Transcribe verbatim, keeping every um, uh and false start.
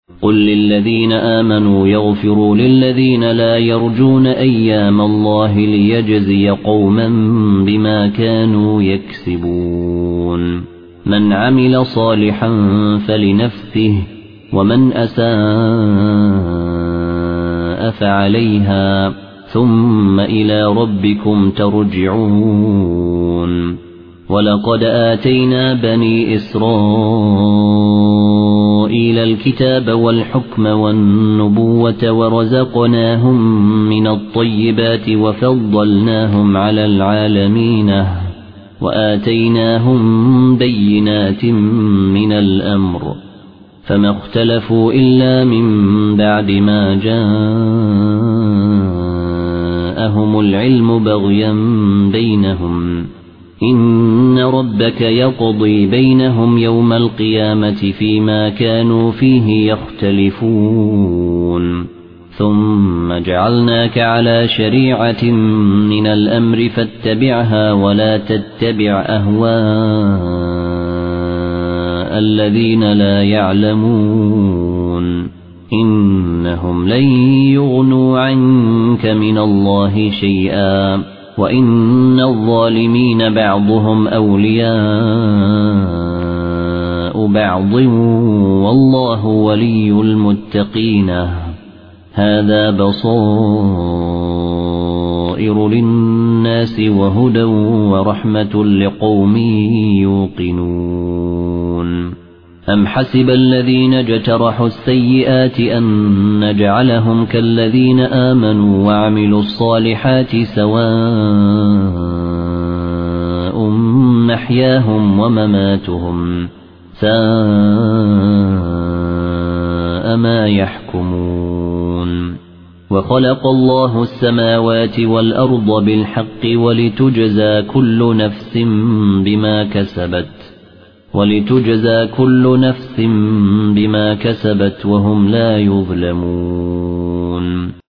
قل للذين آمنوا يغفروا للذين لا يرجون أيام الله ليجزي قوما بما كانوا يكسبون من عمل صالحا فلنفسه ومن أساء فعليها ثم إلى ربكم ترجعون ولقد آتينا بني إسرائيل الكتاب والحكم والنبوة ورزقناهم من الطيبات وفضلناهم على العالمين وآتيناهم بينات من الأمر فما اختلفوا إلا من بعد ما جاءهم العلم بغيا بينهم إن ربك يقضي بينهم يوم القيامة فيما كانوا فيه يختلفون ثم جعلناك على شريعة من الأمر فاتبعها ولا تتبع أهواء الذين لا يعلمون إنهم لن يغنوا عنك من الله شيئا وإن الظالمين بعضهم أولياء بعض والله ولي المتقين هذا بصائر للناس وهدى ورحمة لقوم يوقنون أم حسب الذين اجترحوا السيئات أن نجعلهم كالذين آمنوا وعملوا الصالحات سواء محياهم ومماتهم ساء ما يحكمون وخلق الله السماوات والأرض بالحق ولتجزى كل نفس بما كسبت ولتجزى كل نفس بما كسبت وهم لا يظلمون